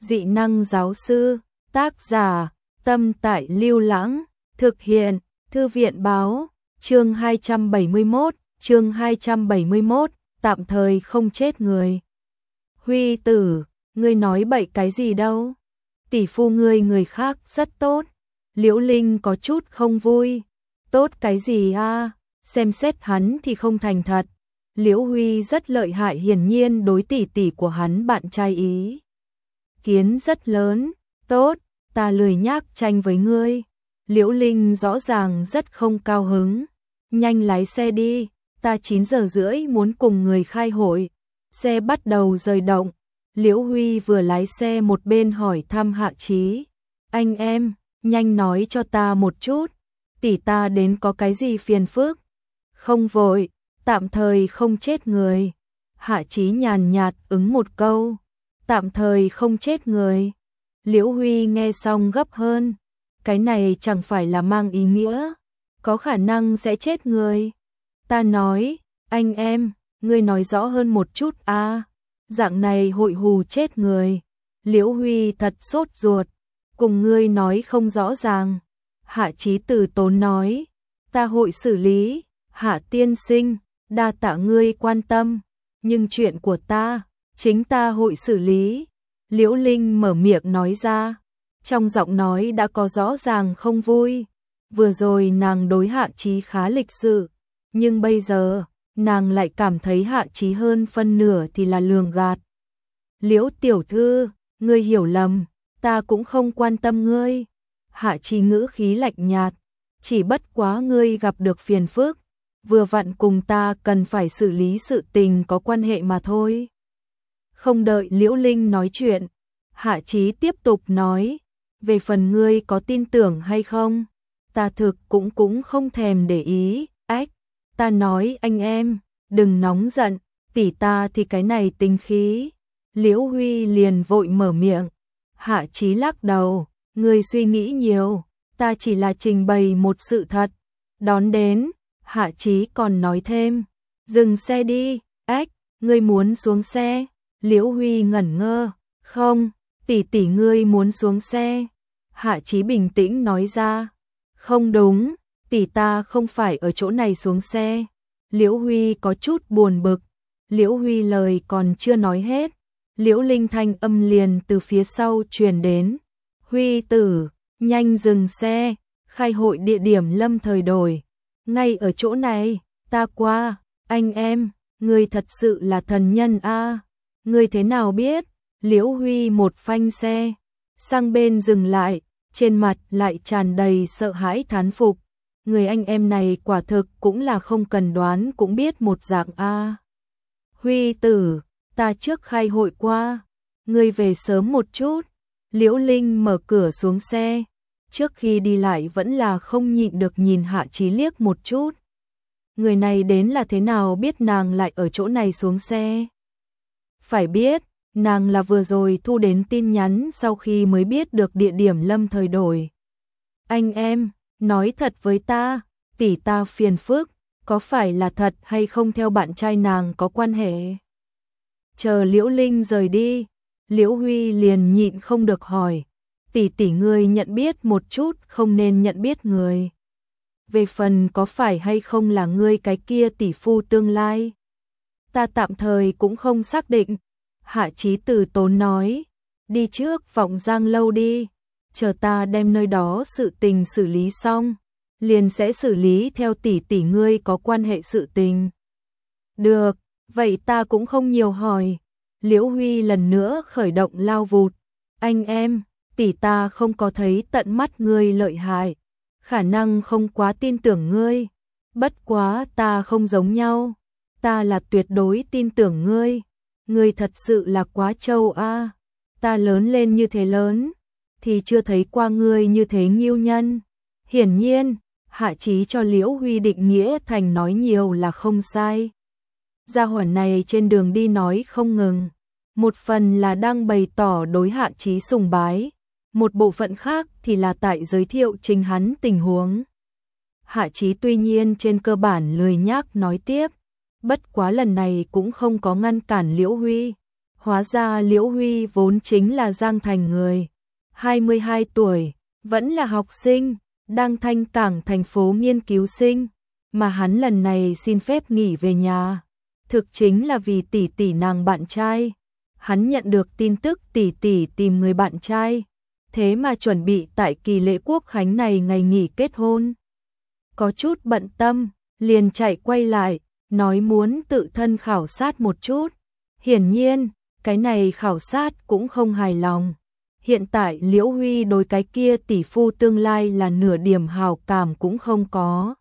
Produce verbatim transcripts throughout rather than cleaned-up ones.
Dị năng giáo sư, tác giả, Tâm Tại Lưu Lãng, thực hiện, Thư viện báo, chương hai trăm bảy mươi mốt, chương hai trăm bảy mươi mốt, tạm thời không chết người. Huy tử, ngươi nói bậy cái gì đâu? Tỷ phu ngươi người khác rất tốt. Liễu Linh có chút không vui. Tốt cái gì a? Xem xét hắn thì không thành thật. Liễu Huy rất lợi hại, hiển nhiên đối tỷ tỷ của hắn bạn trai ý kiến rất lớn. Tốt, ta lười nhác tranh với ngươi. Liễu Linh rõ ràng rất không cao hứng. Nhanh lái xe đi, ta chín giờ rưỡi muốn cùng người khai hội. Xe bắt đầu rời động. Liễu Huy vừa lái xe một bên hỏi thăm Hạ Chí. Anh em, nhanh nói cho ta một chút. Tỷ ta đến có cái gì phiền phức? Không vội, tạm thời không chết người. Hạ Chí nhàn nhạt ứng một câu. Tạm thời không chết người. Liễu Huy nghe xong gấp hơn. Cái này chẳng phải là mang ý nghĩa có khả năng sẽ chết người. Ta nói, anh em, ngươi nói rõ hơn một chút a. À, dạng này hội hù chết người. Liễu Huy thật sốt ruột. Cùng ngươi nói không rõ ràng. Hạ Chí từ tốn nói, ta hội xử lý. Hạ tiên sinh, đa tạ ngươi quan tâm, nhưng chuyện của ta, chính ta hội xử lý. Liễu Linh mở miệng nói ra, trong giọng nói đã có rõ ràng không vui. Vừa rồi nàng đối Hạ Chí khá lịch sự, nhưng bây giờ, nàng lại cảm thấy Hạ Chí hơn phân nửa thì là lường gạt. Liễu tiểu thư, ngươi hiểu lầm, ta cũng không quan tâm ngươi. Hạ Chí ngữ khí lạnh nhạt, chỉ bất quá ngươi gặp được phiền phức, vừa vặn cùng ta cần phải xử lý sự tình có quan hệ mà thôi. Không đợi Liễu Linh nói chuyện, Hạ Chí tiếp tục nói, về phần ngươi có tin tưởng hay không, ta thực cũng cũng không thèm để ý. Ách, ta nói anh em, đừng nóng giận, tỷ ta thì cái này tính khí. Liễu Huy liền vội mở miệng. Hạ Chí lắc đầu, ngươi suy nghĩ nhiều, ta chỉ là trình bày một sự thật. Đón đến, Hạ Chí còn nói thêm, dừng xe đi. Ách, ngươi muốn xuống xe? Liễu Huy ngẩn ngơ, không, tỷ tỷ ngươi muốn xuống xe. Hạ Chí bình tĩnh nói ra, không đúng, tỷ ta không phải ở chỗ này xuống xe. Liễu Huy có chút buồn bực. Liễu Huy lời còn chưa nói hết, Liễu Linh thanh âm liền từ phía sau truyền đến. Huy tử, nhanh dừng xe, khai hội địa điểm lâm thời đổi. Ngay ở chỗ này, ta qua. Anh em, ngươi thật sự là thần nhân a. À. Ngươi thế nào biết? Liễu Huy một phanh xe, sang bên dừng lại, trên mặt lại tràn đầy sợ hãi thán phục. Người anh em này quả thực cũng là không cần đoán cũng biết một dạng a. À. Huy tử, ta trước khai hội qua, ngươi về sớm một chút. Liễu Linh mở cửa xuống xe, trước khi đi lại vẫn là không nhịn được nhìn Hạ Chí liếc một chút. Người này đến là thế nào biết nàng lại ở chỗ này xuống xe? Phải biết, nàng là vừa rồi thu đến tin nhắn sau khi mới biết được địa điểm lâm thời đổi. Anh em, nói thật với ta, tỷ ta phiền phức, có phải là thật hay không theo bạn trai nàng có quan hệ? Chờ Liễu Linh rời đi, Liễu Huy liền nhịn không được hỏi, tỷ tỷ ngươi nhận biết một chút không nên nhận biết người. Về phần có phải hay không là ngươi cái kia tỷ phu tương lai, ta tạm thời cũng không xác định. Hạ Chí từ tốn nói, đi trước Vọng Giang lâu đi, chờ ta đem nơi đó sự tình xử lý xong, liền sẽ xử lý theo tỷ tỷ ngươi có quan hệ sự tình. Được, vậy ta cũng không nhiều hỏi. Liễu Huy lần nữa khởi động lao vụt. Anh em, tỷ ta không có thấy tận mắt ngươi lợi hại, khả năng không quá tin tưởng ngươi. Bất quá ta không giống nhau, ta là tuyệt đối tin tưởng ngươi. Ngươi thật sự là quá trâu a. À. Ta lớn lên như thế lớn, thì chưa thấy qua ngươi như thế nghiêu nhân. Hiển nhiên, Hạ Chí cho Liễu Huy định nghĩa thành nói nhiều là không sai. Gia hỏa này trên đường đi nói không ngừng. Một phần là đang bày tỏ đối Hạ Chí sùng bái, một bộ phận khác thì là tại giới thiệu chính hắn tình huống. Hạ Chí tuy nhiên trên cơ bản lười nhác nói tiếp, bất quá lần này cũng không có ngăn cản Liễu Huy. Hóa ra Liễu Huy vốn chính là Giang Thành người, hai mươi hai tuổi, vẫn là học sinh, đang thanh cảng thành phố nghiên cứu sinh, mà hắn lần này xin phép nghỉ về nhà. Thực chính là vì tỷ tỷ nàng bạn trai. Hắn nhận được tin tức tỷ tỷ tìm người bạn trai, thế mà chuẩn bị tại kỳ lễ quốc khánh này ngày nghỉ kết hôn. Có chút bận tâm, liền chạy quay lại, nói muốn tự thân khảo sát một chút. Hiển nhiên, cái này khảo sát cũng không hài lòng. Hiện tại Liễu Huy đối cái kia tỷ phu tương lai là nửa điểm hào cảm cũng không có.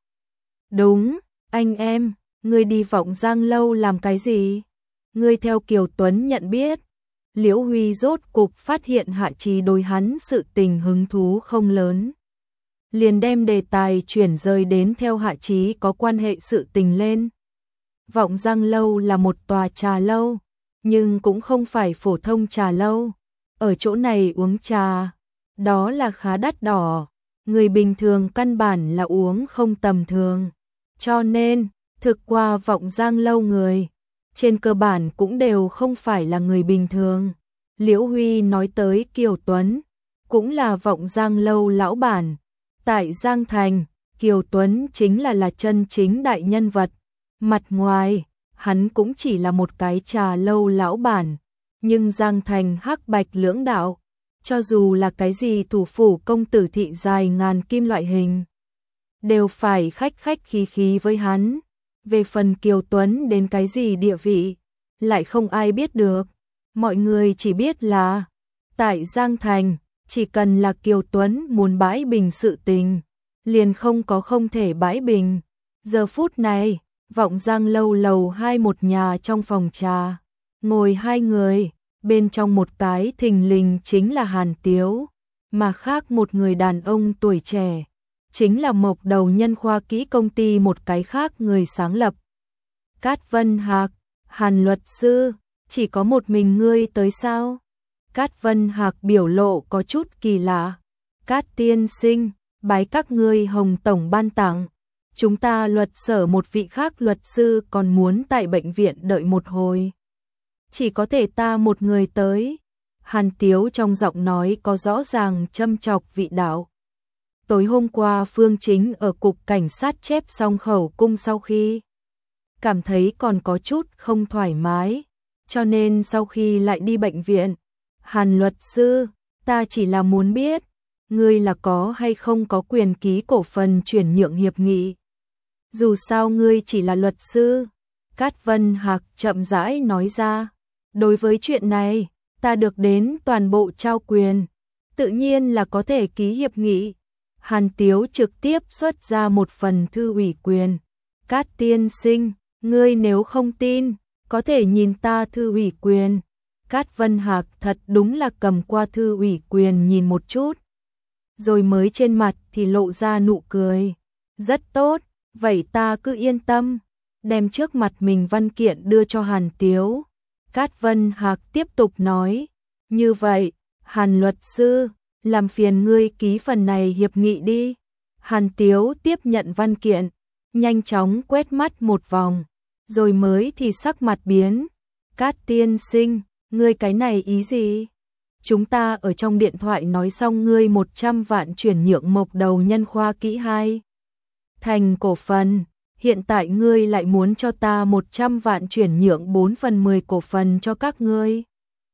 Đúng, anh em, ngươi đi Vọng Giang lâu làm cái gì? Ngươi theo Kiều Tuấn nhận biết. Liễu Huy rốt cục phát hiện Hạ Chí đối hắn sự tình hứng thú không lớn. Liền đem đề tài chuyển rời đến theo Hạ Chí có quan hệ sự tình lên. Vọng Giang lâu là một tòa trà lâu, nhưng cũng không phải phổ thông trà lâu. Ở chỗ này uống trà, đó là khá đắt đỏ, người bình thường căn bản là uống không tầm thường. Cho nên, thực qua Vọng Giang lâu người, trên cơ bản cũng đều không phải là người bình thường. Liễu Huy nói tới Kiều Tuấn, cũng là Vọng Giang lâu lão bản. Tại Giang Thành, Kiều Tuấn chính là là chân chính đại nhân vật. Mặt ngoài, hắn cũng chỉ là một cái trà lâu lão bản, nhưng Giang Thành hắc bạch lưỡng đạo, cho dù là cái gì thủ phủ công tử thị dài ngàn kim loại hình, đều phải khách khách khí khí với hắn. Về phần Kiều Tuấn đến cái gì địa vị, lại không ai biết được. Mọi người chỉ biết là, tại Giang Thành, chỉ cần là Kiều Tuấn muốn bãi bình sự tình, liền không có không thể bãi bình. Giờ phút này, Vọng Giang lâu lầu hai một nhà trong phòng trà, ngồi hai người, bên trong một cái thình lình chính là Hàn Tiếu, mà khác một người đàn ông tuổi trẻ, chính là Mộc Đầu Nhân khoa kỹ công ty một cái khác người sáng lập. Cát Vân Hạc, Hàn luật sư, chỉ có một mình ngươi tới sao? Cát Vân Hạc biểu lộ có chút kỳ lạ. Cát tiên sinh, bái các ngươi Hồng tổng ban tặng. Chúng ta luật sở một vị khác luật sư còn muốn tại bệnh viện đợi một hồi. Chỉ có thể ta một người tới. Hàn Tiếu trong giọng nói có rõ ràng châm chọc vị đạo. Tối hôm qua Phương Chính ở cục cảnh sát chép xong khẩu cung sau khi cảm thấy còn có chút không thoải mái, cho nên sau khi lại đi bệnh viện. Hàn luật sư, ta chỉ là muốn biết, ngươi là có hay không có quyền ký cổ phần chuyển nhượng hiệp nghị. Dù sao ngươi chỉ là luật sư. Cát Vân Hạc chậm rãi nói ra, đối với chuyện này, ta được đến toàn bộ trao quyền, tự nhiên là có thể ký hiệp nghị. Hàn Tiếu trực tiếp xuất ra một phần thư ủy quyền. Cát tiên sinh, ngươi nếu không tin, có thể nhìn ta thư ủy quyền. Cát Vân Hạc thật đúng là cầm qua thư ủy quyền nhìn một chút, rồi mới trên mặt thì lộ ra nụ cười. Rất tốt, vậy ta cứ yên tâm, đem trước mặt mình văn kiện đưa cho Hàn Tiếu. Cát Vân Hạc tiếp tục nói, như vậy, Hàn luật sư, làm phiền ngươi ký phần này hiệp nghị đi. Hàn Tiếu tiếp nhận văn kiện, nhanh chóng quét mắt một vòng, rồi mới thì sắc mặt biến. Cát tiên sinh, ngươi cái này ý gì? Chúng ta ở trong điện thoại nói xong ngươi một trăm vạn chuyển nhượng Mộc Đầu Nhân khoa kỹ hai thành cổ phần, hiện tại ngươi lại muốn cho ta một trăm vạn chuyển nhượng bốn phần mười cổ phần cho các ngươi.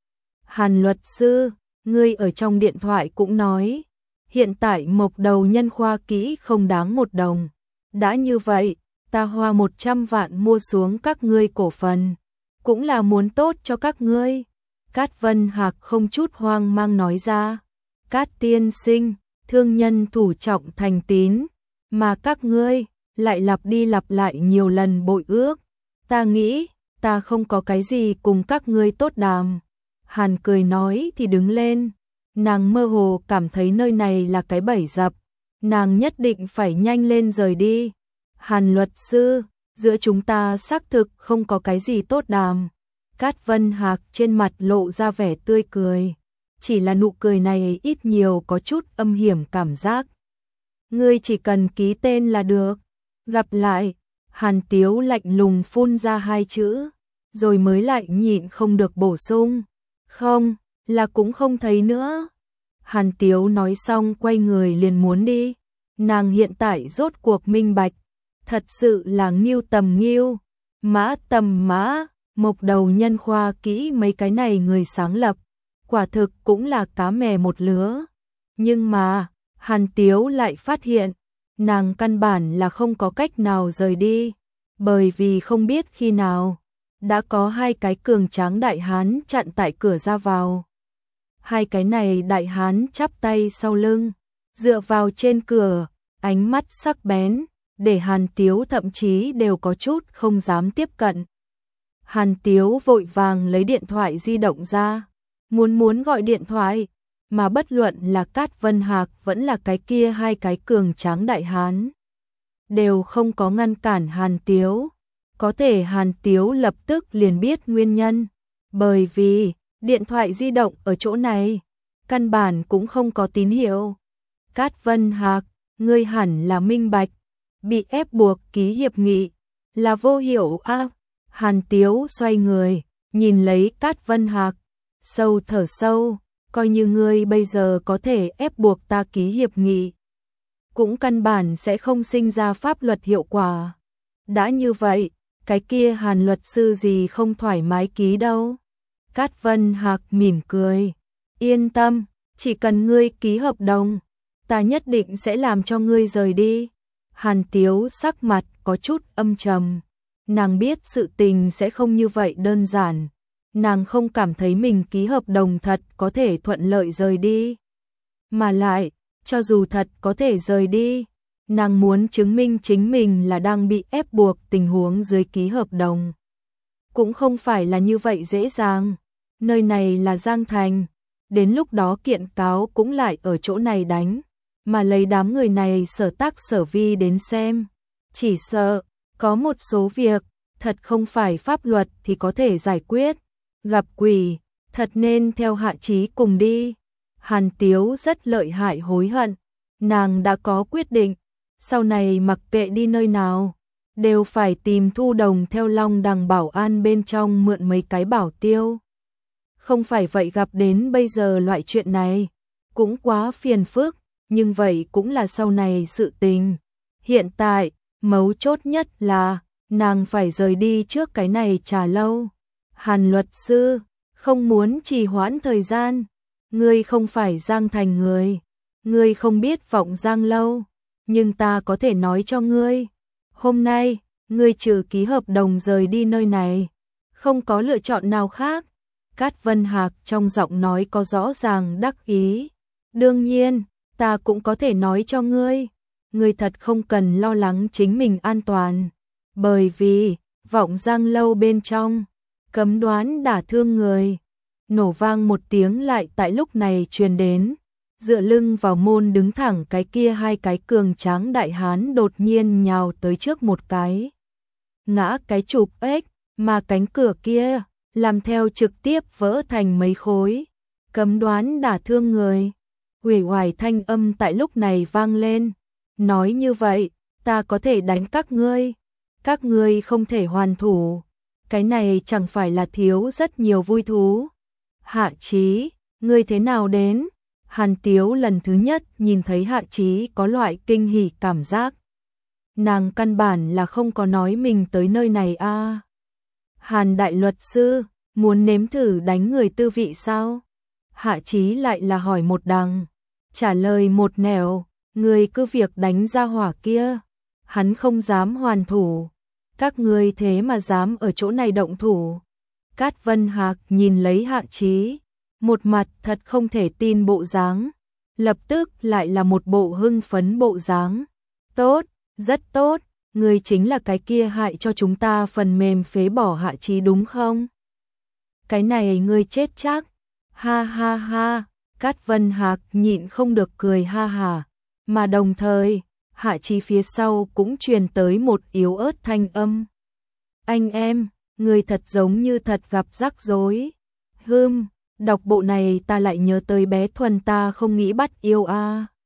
Hàn luật sư, ngươi ở trong điện thoại cũng nói, hiện tại Mộc Đầu Nhân khoa kỹ không đáng một đồng. Đã như vậy, ta hoa một trăm vạn mua xuống các ngươi cổ phần, cũng là muốn tốt cho các ngươi. Cát Vân Hạc không chút hoang mang nói ra, Cát tiên sinh, thương nhân thủ trọng thành tín, mà các ngươi lại lặp đi lặp lại nhiều lần bội ước. Ta nghĩ, ta không có cái gì cùng các ngươi tốt đàm. Hàn cười nói thì đứng lên, nàng mơ hồ cảm thấy nơi này là cái bẫy dập, nàng nhất định phải nhanh lên rời đi. Hàn luật sư, giữa chúng ta xác thực không có cái gì tốt đàm. Cát Vân Hạc trên mặt lộ ra vẻ tươi cười, chỉ là nụ cười này ít nhiều có chút âm hiểm cảm giác. Ngươi chỉ cần ký tên là được. Gặp lại. Hàn Tiếu lạnh lùng phun ra hai chữ. rồi mới lại nhịn không được bổ sung. Không, là cũng không thấy nữa. Hàn Tiếu nói xong quay người liền muốn đi. Nàng hiện tại rốt cuộc minh bạch. Thật sự là nghiêu tầm nghiêu, mã tầm mã, mộc đầu nhân khoa kỹ mấy cái này người sáng lập. Quả thực cũng là cá mè một lứa. Nhưng mà, Hàn Tiếu lại phát hiện, nàng căn bản là không có cách nào rời đi. Bởi vì không biết khi nào, đã có hai cái cường tráng đại hán chặn tại cửa ra vào. Hai cái này đại hán chắp tay sau lưng, dựa vào trên cửa, ánh mắt sắc bén, để Hàn Tiếu thậm chí đều có chút không dám tiếp cận. Hàn Tiếu vội vàng lấy điện thoại di động ra, muốn muốn gọi điện thoại, mà bất luận là Cát Vân Hạc vẫn là cái kia hai cái cường tráng đại hán, đều không có ngăn cản Hàn Tiếu. Có thể Hàn Tiếu lập tức liền biết nguyên nhân, bởi vì điện thoại di động ở chỗ này, căn bản cũng không có tín hiệu. Cát Vân Hạc, ngươi hẳn là minh bạch, bị ép buộc ký hiệp nghị, là vô hiệu a. À, Hàn Tiếu xoay người, nhìn lấy Cát Vân Hạc, sâu thở sâu, coi như ngươi bây giờ có thể ép buộc ta ký hiệp nghị, cũng căn bản sẽ không sinh ra pháp luật hiệu quả. Đã như vậy, cái kia Hàn luật sư gì không thoải mái ký đâu. Cát Vân Hạc mỉm cười, yên tâm, chỉ cần ngươi ký hợp đồng, ta nhất định sẽ làm cho ngươi rời đi. Hàn Tiếu sắc mặt có chút âm trầm, nàng biết sự tình sẽ không như vậy đơn giản, nàng không cảm thấy mình ký hợp đồng thật có thể thuận lợi rời đi. Mà lại, cho dù thật có thể rời đi, nàng muốn chứng minh chính mình là đang bị ép buộc tình huống dưới ký hợp đồng. Cũng không phải là như vậy dễ dàng, nơi này là Giang Thành, đến lúc đó kiện cáo cũng lại ở chỗ này đánh, mà lấy đám người này sở tác sở vi đến xem. Chỉ sợ, có một số việc, thật không phải pháp luật thì có thể giải quyết. Gặp quỷ, thật nên theo Hạ Chí cùng đi. Hàn Tiếu rất lợi hại hối hận, nàng đã có quyết định, sau này mặc kệ đi nơi nào, đều phải tìm Thu Đồng theo Long Đằng bảo an bên trong mượn mấy cái bảo tiêu. Không phải vậy gặp đến bây giờ loại chuyện này, cũng quá phiền phức, nhưng vậy cũng là sau này sự tình. Hiện tại, mấu chốt nhất là, nàng phải rời đi trước cái này trà lâu. Hàn luật sư, không muốn trì hoãn thời gian, ngươi không phải Giang Thành người, ngươi không biết vọng Giang lâu, nhưng ta có thể nói cho ngươi, hôm nay, ngươi trừ ký hợp đồng rời đi nơi này, không có lựa chọn nào khác. Cát Vân Hạc trong giọng nói có rõ ràng đắc ý. Đương nhiên, ta cũng có thể nói cho ngươi, ngươi thật không cần lo lắng chính mình an toàn, bởi vì, vọng Giang lâu bên trong, cấm đoán đả thương người. Nổ vang một tiếng lại tại lúc này truyền đến, dựa lưng vào môn đứng thẳng cái kia hai cái cường tráng đại hán đột nhiên nhào tới trước một cái. Ngã cái chụp ếch, mà cánh cửa kia, làm theo trực tiếp vỡ thành mấy khối. Cấm đoán đả thương người. Uể oải thanh âm tại lúc này vang lên. Nói như vậy, ta có thể đánh các ngươi. Các ngươi không thể hoàn thủ. Cái này chẳng phải là thiếu rất nhiều vui thú. Hạ Chí, ngươi thế nào đến? Hàn Tiếu lần thứ nhất nhìn thấy Hạ Chí có loại kinh hỉ cảm giác. Nàng căn bản là không có nói mình tới nơi này a. À. Hàn đại luật sư, muốn nếm thử đánh người tư vị sao? Hạ Chí lại là hỏi một đằng, trả lời một nẻo, người cứ việc đánh ra hỏa kia, hắn không dám hoàn thủ, các ngươi thế mà dám ở chỗ này động thủ. Cát Vân Hạc nhìn lấy Hạ Chí, một mặt thật không thể tin bộ dáng, lập tức lại là một bộ hưng phấn bộ dáng. Tốt, rất tốt, ngươi chính là cái kia hại cho chúng ta phần mềm phế bỏ Hạ Chí đúng không? Cái này ngươi chết chắc. Ha ha ha, Cát Vân Hạc nhịn không được cười ha hà, mà đồng thời, Hạ Chí phía sau cũng truyền tới một yếu ớt thanh âm. Anh em, người thật giống như thật gặp rắc rối. Hừm, đọc bộ này ta lại nhớ tới bé Thuần ta không nghĩ bắt yêu a. À.